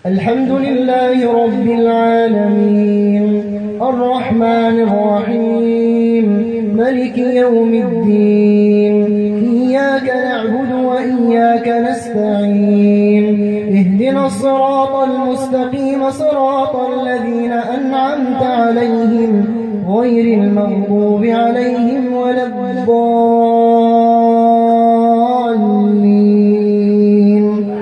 الحمد لله رب العالمين الرحمن الرحيم ملك يوم الدين إياك نعبد وإياك نستعين اهدنا الصراط المستقيم صراط الذين أنعمت عليهم غير المغضوب عليهم ولا الضالين